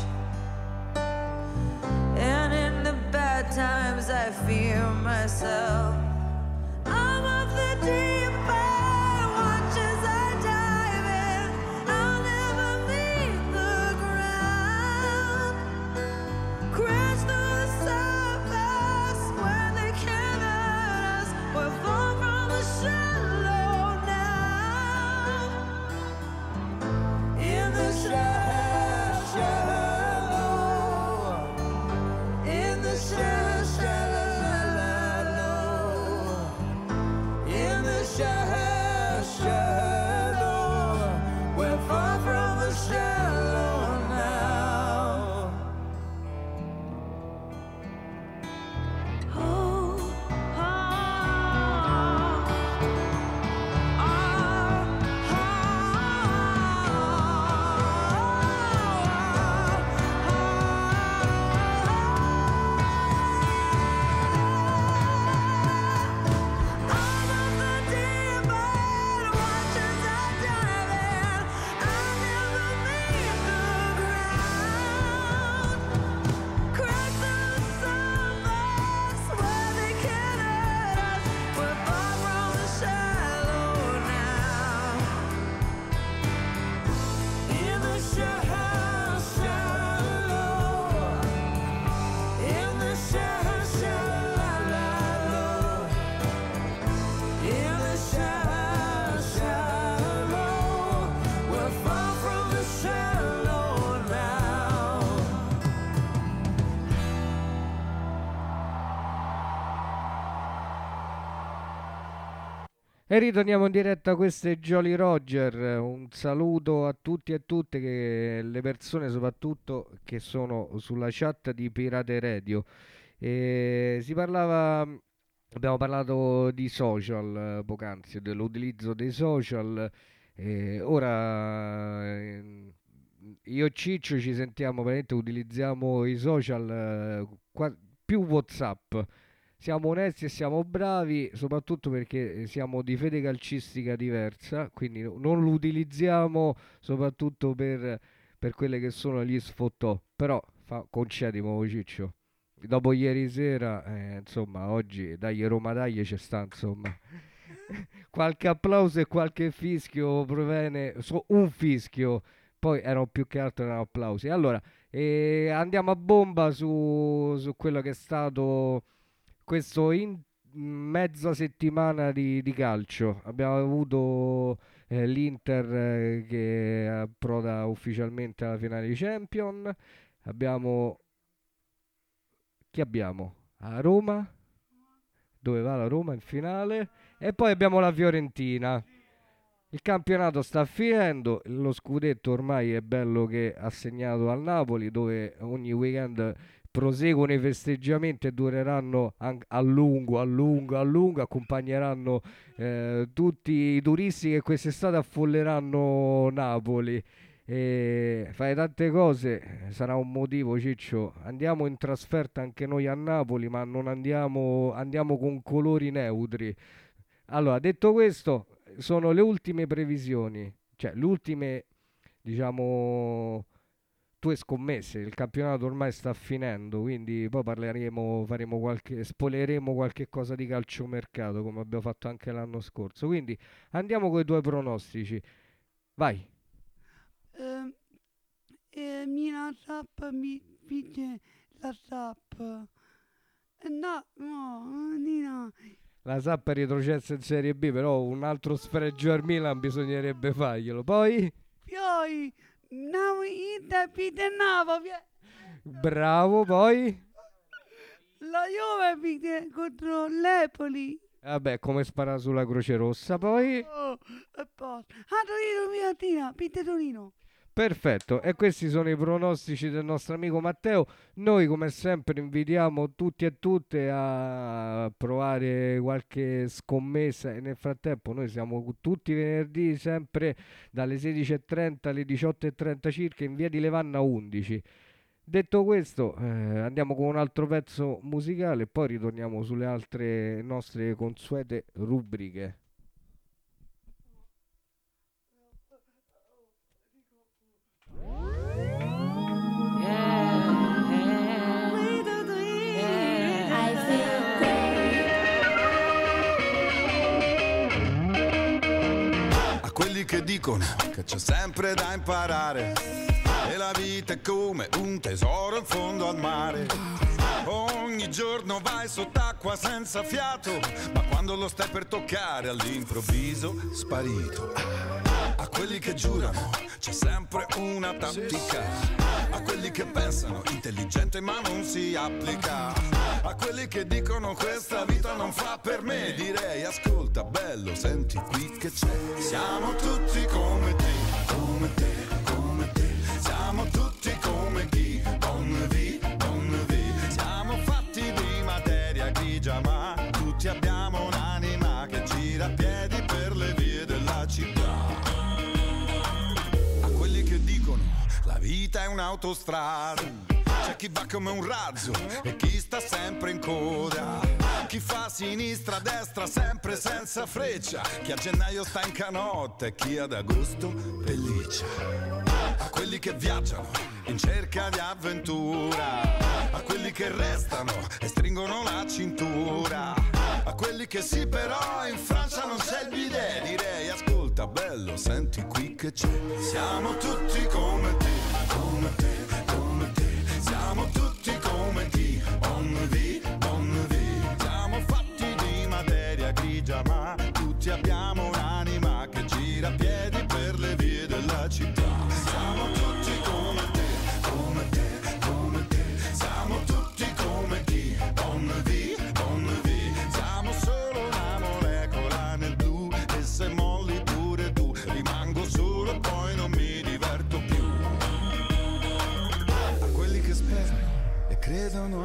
and in the bad times I fear myself. I'm of the deep end, watch as I dive in. I'll never meet the ground. Crash through the surface where they can't hurt us. We're far from the shallow now. In the shallow, in the shallow. E ritorniamo in diretta, questo è Jolly Roger, un saluto a tutti e tutte, le persone soprattutto che sono sulla chat di Pirate Radio. Abbiamo parlato di social poc'anzi, dell'utilizzo dei social, ora io e Ciccio ci sentiamo, veramente utilizziamo i social più WhatsApp. Siamo onesti e siamo bravi, soprattutto perché siamo di fede calcistica diversa, quindi non lo utilizziamo soprattutto per quelle che sono gli sfottò. Però concedimo, Ciccio, dopo ieri sera, insomma, oggi dai Roma dai c'è sta, insomma. Qualche applauso e qualche fischio proviene, un fischio, poi erano più che altro erano applausi. Allora, andiamo a bomba su quello che è stato questo mezza settimana di calcio. Abbiamo avuto l'Inter che approda ufficialmente alla finale di Champions. Chi abbiamo? A Roma, dove va la Roma in finale, e poi abbiamo la Fiorentina. Il campionato sta finendo, lo scudetto ormai è bello che ha segnato al Napoli, dove ogni weekend proseguono i festeggiamenti e dureranno a lungo, accompagneranno tutti i turisti che quest'estate affolleranno Napoli. Fai tante cose, sarà un motivo, Ciccio. Andiamo in trasferta anche noi a Napoli, ma non andiamo con colori neutri. Allora, detto questo, sono le ultime previsioni, cioè le ultime, diciamo, tue scommesse. Il campionato ormai sta finendo, quindi poi spoileremo qualche cosa di calciomercato, come abbiamo fatto anche l'anno scorso. Quindi andiamo con i tuoi pronostici. Vai. Mina Sap mi vince la Sap. No. La Sap è retrocessa in Serie B, però un altro sfregio al Milan bisognerebbe farglielo. Poi bravo, poi la Juve vince contro l'Empoli. Vabbè, come spara sulla Croce Rossa. Poi E poi Torino, Pinte Torino. Perfetto, e questi sono i pronostici del nostro amico Matteo. Noi come sempre invitiamo tutti e tutte a provare qualche scommessa, e nel frattempo noi siamo tutti venerdì sempre dalle 16:30 alle 18:30 circa in via di Levanna 11. Detto questo, andiamo con un altro pezzo musicale e poi ritorniamo sulle altre nostre consuete rubriche. Quelli che dicono che c'è sempre da imparare e la vita è come un tesoro in fondo al mare. Ogni giorno vai sott'acqua senza fiato, ma quando lo stai per toccare all'improvviso sparito. A quelli che giurano c'è sempre una tattica, a quelli che pensano intelligente ma non si applica, a quelli che dicono questa vita non fa per me, direi ascolta bello, senti qui che c'è. Siamo tutti come te, come te, come te. Siamo tutti come chi, Bon V, Bon V. Siamo fatti di materia grigia ma tutti abbiamo un'anima che gira a piedi per le vie della città. A quelli che dicono la vita è un'autostrada, c'è chi va come un razzo e chi sta sempre in coda, chi fa sinistra, destra, sempre senza freccia, chi a gennaio sta in canotta e chi ad agosto pelliccia. A quelli che viaggiano in cerca di avventura, a quelli che restano e stringono la cintura, a quelli che sì però in Francia non c'è il bidet, direi ascolta bello, senti qui che c'è. Siamo tutti come te, come te, come te. Siamo tutti come chi, Bon V, Bon V. Siamo fatti di materia grigia ma tutti abbiamo un'anima che gira a piedi per le vie della città. Siamo tutti come te, come te, come te. Siamo tutti come chi, Bon V, Bon V. Siamo solo una molecola nel blu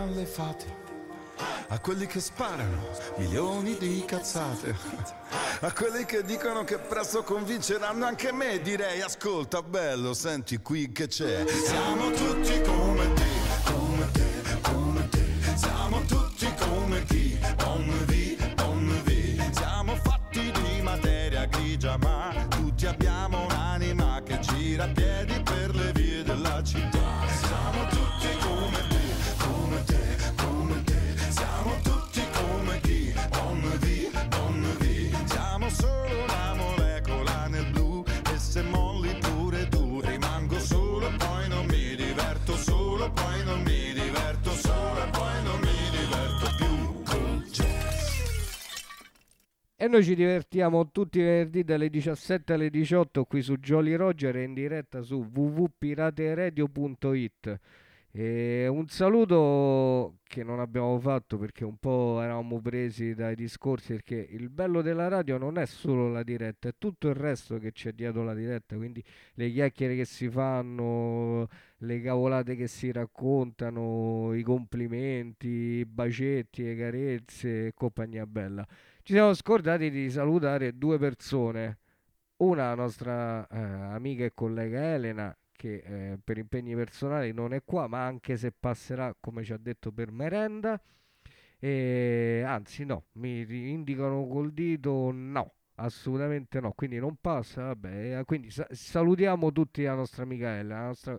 alle fate, a quelli che sparano milioni di cazzate, a quelli che dicono che presto convinceranno anche me. Direi ascolta bello, senti qui che c'è. Siamo tutti come te, come te, come te. Siamo tutti come chi, bonne vie, bonne vie. Siamo fatti di materia grigia, ma tutti abbiamo un'anima che gira a piedi per le vie della città. Siamo tutti come te, come te, come te. Siamo tutti come chi, bonne vie, bonne vie. Siamo solo una molecola nel blu, e se molli pure tu rimango solo, poi non mi diverto solo, poi non mi diverto solo, poi non mi diverto più col jazz. E noi ci divertiamo tutti i venerdì dalle 17 alle 18 qui su Jolly Roger e in diretta su www.pirateradio.it. E un saluto che non abbiamo fatto perché un po' eravamo presi dai discorsi, perché il bello della radio non è solo la diretta, è tutto il resto che c'è dietro la diretta, quindi le chiacchiere che si fanno, le cavolate che si raccontano, i complimenti, i bacetti, le carezze e compagnia bella. Ci siamo scordati di salutare due persone, una nostra amica e collega Elena, che per impegni personali non è qua, ma anche se passerà, come ci ha detto, per merenda, e anzi no, mi indicano col dito no, assolutamente no, quindi non passa, vabbè, quindi salutiamo tutti la nostra amica Elena, la nostra...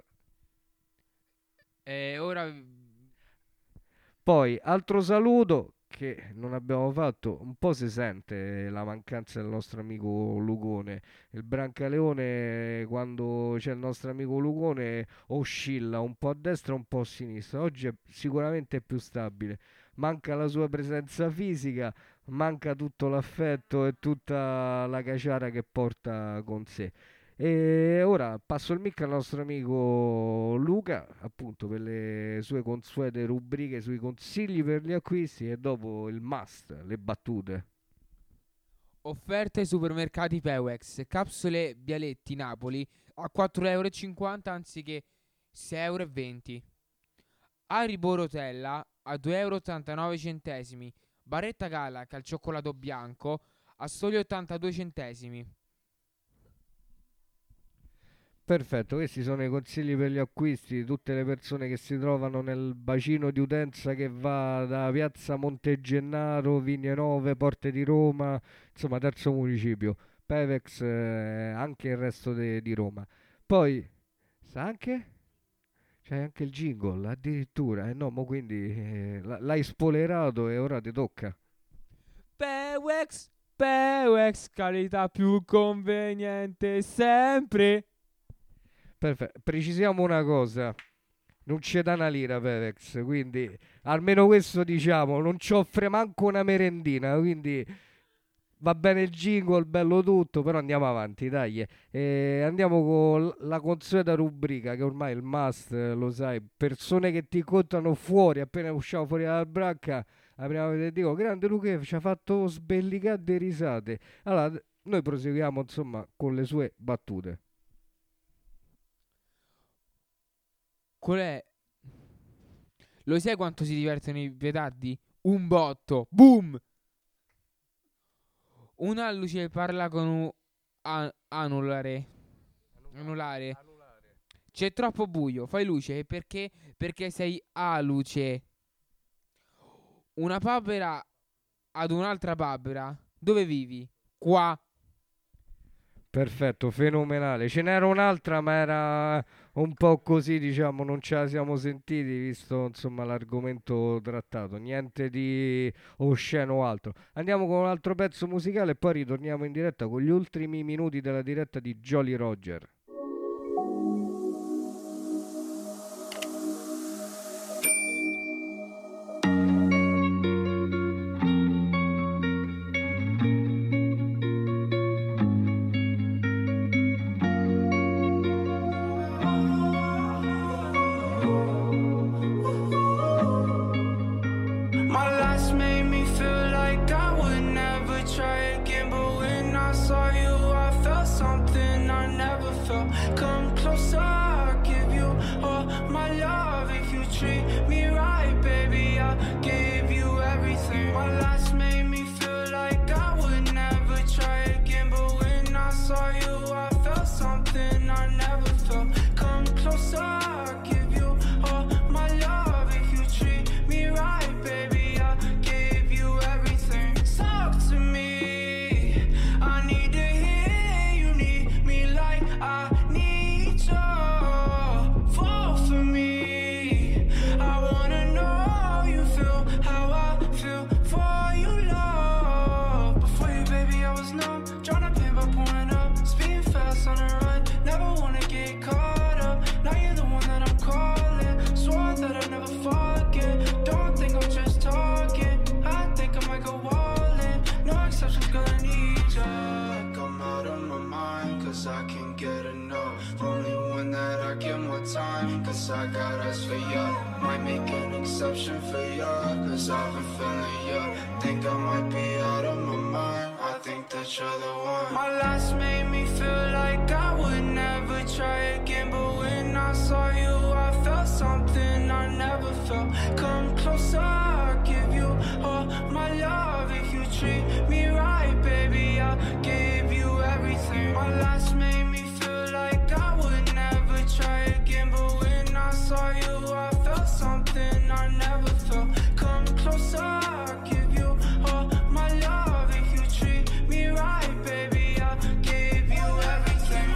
Ora Poi altro saluto che non abbiamo fatto, un po' si sente la mancanza del nostro amico Lucone. Il Brancaleone, quando c'è il nostro amico Lucone, oscilla un po' a destra un po' a sinistra. Oggi è sicuramente più stabile, manca la sua presenza fisica, manca tutto l'affetto e tutta la caciara che porta con sé. E ora passo il mic al nostro amico Luca, appunto, per le sue consuete rubriche sui consigli per gli acquisti, e dopo il must, le battute. offerte supermercati Pewex, capsule Bialetti Napoli a 4,50 € anziché 6,20 €. Haribo Rotella a 2,89 €. Barretta Galac al cioccolato bianco a soli 82 centesimi. Perfetto, questi sono i consigli per gli acquisti di tutte le persone che si trovano nel bacino di utenza che va da Piazza Montegennaro, Vigne Nove, Porte di Roma, insomma terzo municipio, Pevex, anche il resto di Roma. Poi, sa anche? C'è anche il jingle, addirittura, no, ma quindi l'hai spoilerato e ora ti tocca. Pewex, Pewex, qualità più conveniente sempre. Perfetto, precisiamo una cosa, non c'è da una lira Pevex, quindi almeno questo diciamo, non ci offre manco una merendina, quindi va bene il jingle, bello tutto, però andiamo avanti, dai. Andiamo con la consueta rubrica, che ormai il must, lo sai, persone che ti contano fuori, appena usciamo fuori dalla bracca, la prima volta che dico, grande Luca, ci ha fatto sbellicare de risate. Allora, noi proseguiamo, insomma, con le sue battute. Qual è? Lo sai quanto si divertono i petardi? Un botto, boom! Un alluce parla con un anulare. C'è troppo buio, fai luce perché sei aluce. Una papera ad un'altra papera. Dove vivi? Qua. Perfetto, fenomenale. Ce n'era un'altra, ma era un po' così, diciamo, non ce la siamo sentiti, visto insomma l'argomento trattato. Niente di osceno o altro. Andiamo con un altro pezzo musicale e poi ritorniamo in diretta con gli ultimi minuti della diretta di Jolly Roger. yeah, cause I've been feeling you. Think I might be out of my mind, I think that you're the one. My last made me feel like I would never try again, but when I saw you, I felt something I never felt. Come closer, I'll give you all my love. If you treat me right, baby, I'll give you everything. My last made me feel like I would never try again, but when I saw you, I felt something I never felt. Come closer, I'll give you all my love. If you treat me right, baby, I'll give you everything.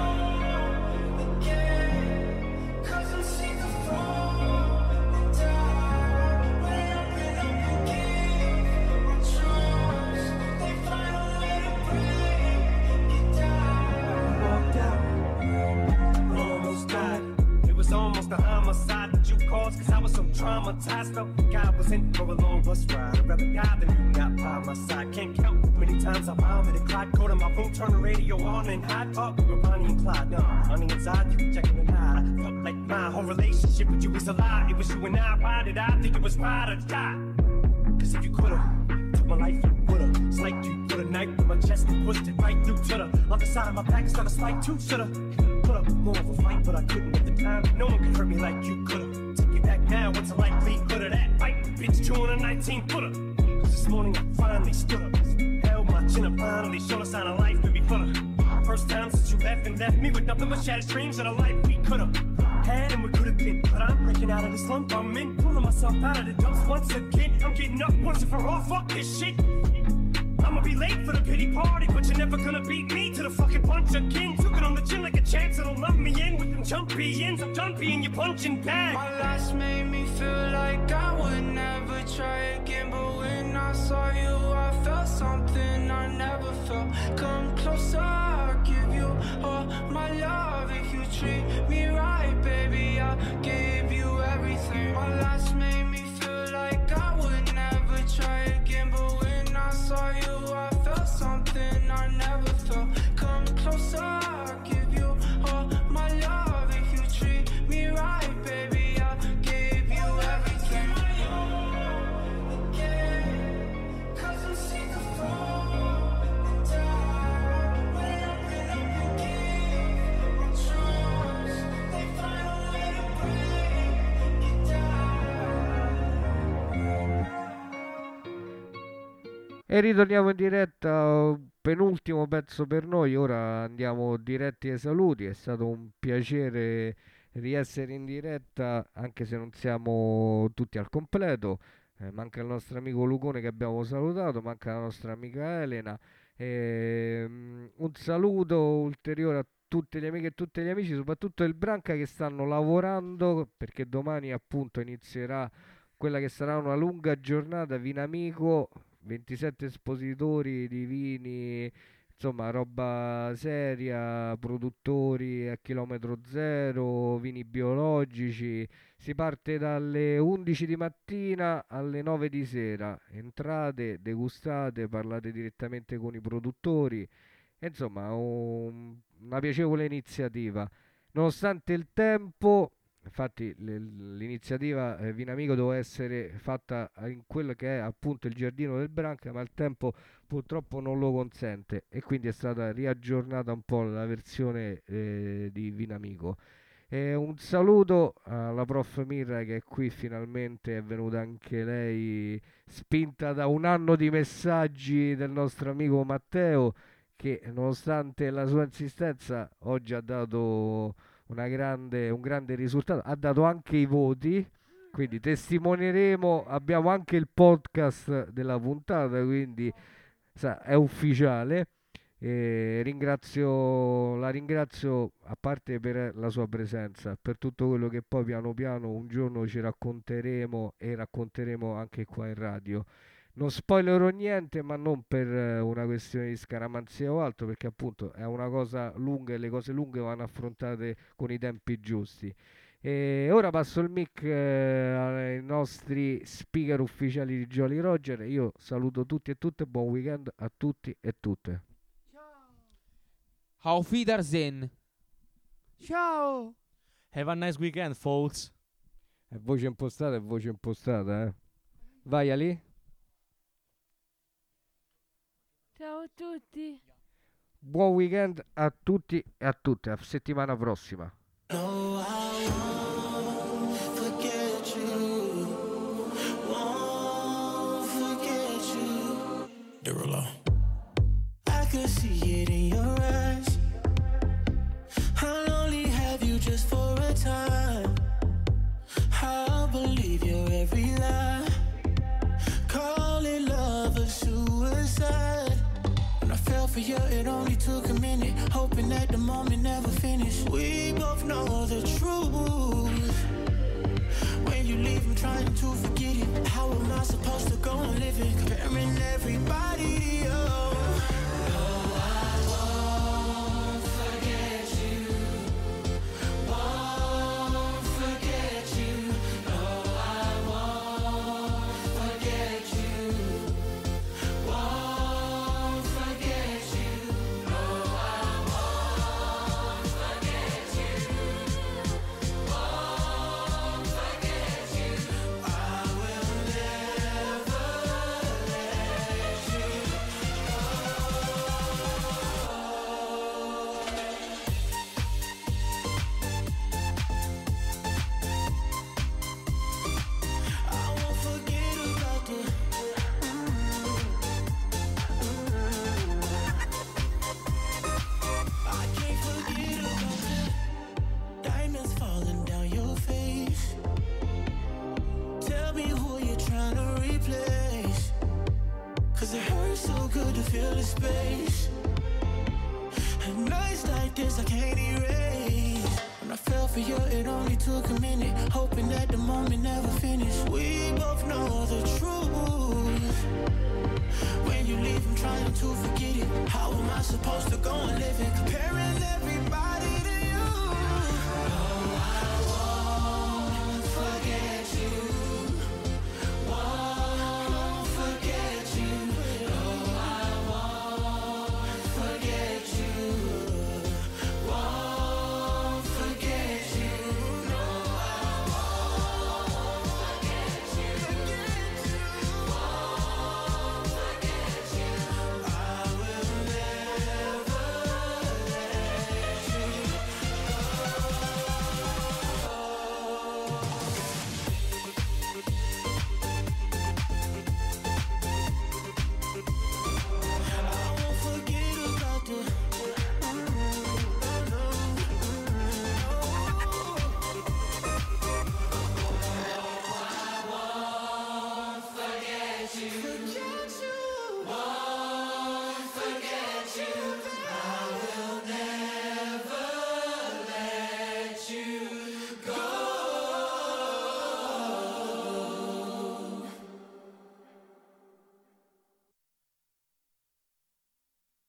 Again, 'cause I'm sick of falling down. When I open up and give my trust, they find a way to break it down. Walked out, almost died. It was almost a homicide that you caused, 'cause I was so traumatized. Felt like I was in for a long bus ride. I'd rather die than you got by my side. Can't count many times I vomited, cried, go to my room, turn the radio on and hide up. We were Bonnie and Clyde, on the inside, you were checking it out. I felt like my whole relationship with you was a lie. It was you and I, why did I think it was ride or die? 'Cause if you could've took my life, you would've. It's like you put a knife in my chest and pushed it right through to the other side of my back. Started a fight too, should've put up more of a fight, but I couldn't at the time. No one could hurt me like you could've. Take you back now, what's the likelihood of that? Fight, bitch, chewing a 19-footer. 'Cause this morning I finally stood up, held my chin up, finally showed a sign of life to be fuller. First time since you left and left me with nothing but shattered dreams of the life we could've had and we could've been. But I'm breaking out of the slump I'm in, pulling myself out of the dumps once again. I'm getting up once and for all, fuck this shit. I'ma be late for the pity party, but you're never gonna beat me to the fucking punch again. Took it on the chin like a chance, it'll love me in with them jumpy ends. I'm done being your punching bag. My last made me feel like I would never try again, but when I saw you, I felt something I never felt. Come closer, I'll give you all my love. If you treat me right, baby, I'll give you everything. My last made me feel like I would never try again, but when I saw you, I felt something I never felt. Come closer, I'll give you all my love. If you treat me right, baby, I'll give you everything. Again, 'cause I'm sick of falling down. When I open up and give my trust, they find a way to break it down. E ritorniamo in diretta, penultimo pezzo per noi, ora andiamo diretti ai saluti. È stato un piacere riessere in diretta, anche se non siamo tutti al completo. Manca il nostro amico Lucone che abbiamo salutato, manca la nostra amica Elena. Un saluto ulteriore a tutte le amiche e tutti gli amici, soprattutto del Branca, che stanno lavorando, perché domani appunto inizierà quella che sarà una lunga giornata Vinamico, 27 espositori di vini, insomma roba seria, produttori a chilometro zero, vini biologici. Si parte dalle 11 di mattina alle 9 di sera, entrate, degustate, parlate direttamente con i produttori, e insomma una piacevole iniziativa. Nonostante il tempo, infatti l'iniziativa Vinamico doveva essere fatta in quello che è appunto il giardino del Branca, ma il tempo purtroppo non lo consente e quindi è stata riaggiornata un po' la versione di Vinamico. Un saluto alla prof Mirra, che è qui finalmente, è venuta anche lei spinta da un anno di messaggi del nostro amico Matteo, che nonostante la sua insistenza oggi ha dato un grande risultato, ha dato anche i voti, quindi testimonieremo, abbiamo anche il podcast della puntata, quindi è ufficiale. La ringrazio a parte per la sua presenza, per tutto quello che poi piano piano un giorno ci racconteremo e racconteremo anche qua in radio. Non spoilerò niente, ma non per una questione di scaramanzia o altro, perché appunto è una cosa lunga e le cose lunghe vanno affrontate con i tempi giusti. E ora passo il mic ai nostri speaker ufficiali di Jolly Roger. Io saluto tutti e tutte, buon weekend a tutti e tutte. Auf Wiedersehen. Ciao. Have a nice weekend, folks. È voce impostata, è voce impostata, Vai Ali. Ciao a tutti. Buon weekend a tutti e a tutte. A settimana prossima. No, I won't forget you. Won't forget you. Derulo. I could see it in your eyes. I'll only have you just for a time. I'll believe your every lie. Call it love or suicide. When I fell for you, it only took a minute. Hoping that the moment never finished. We both know the truth. When you leave, I'm trying to forget it. How am I supposed to go on living? Comparing everybody to you. No, I won't forget you. Won't forget you. No, I won't forget you. Won't forget you. No, I won't forget you. Won't forget you. I will never let you I won't forget about the I can't forget about the diamonds falling down your face. Tell me who you're trying to replace. Cause it hurts so good to feel the space. And nights like this I can't erase. When I fell for you, it only took a minute. Hoping that the moment never finished. We both know the truth. When you leave, I'm trying to forget it. How am I supposed to go on living? Comparing everybody to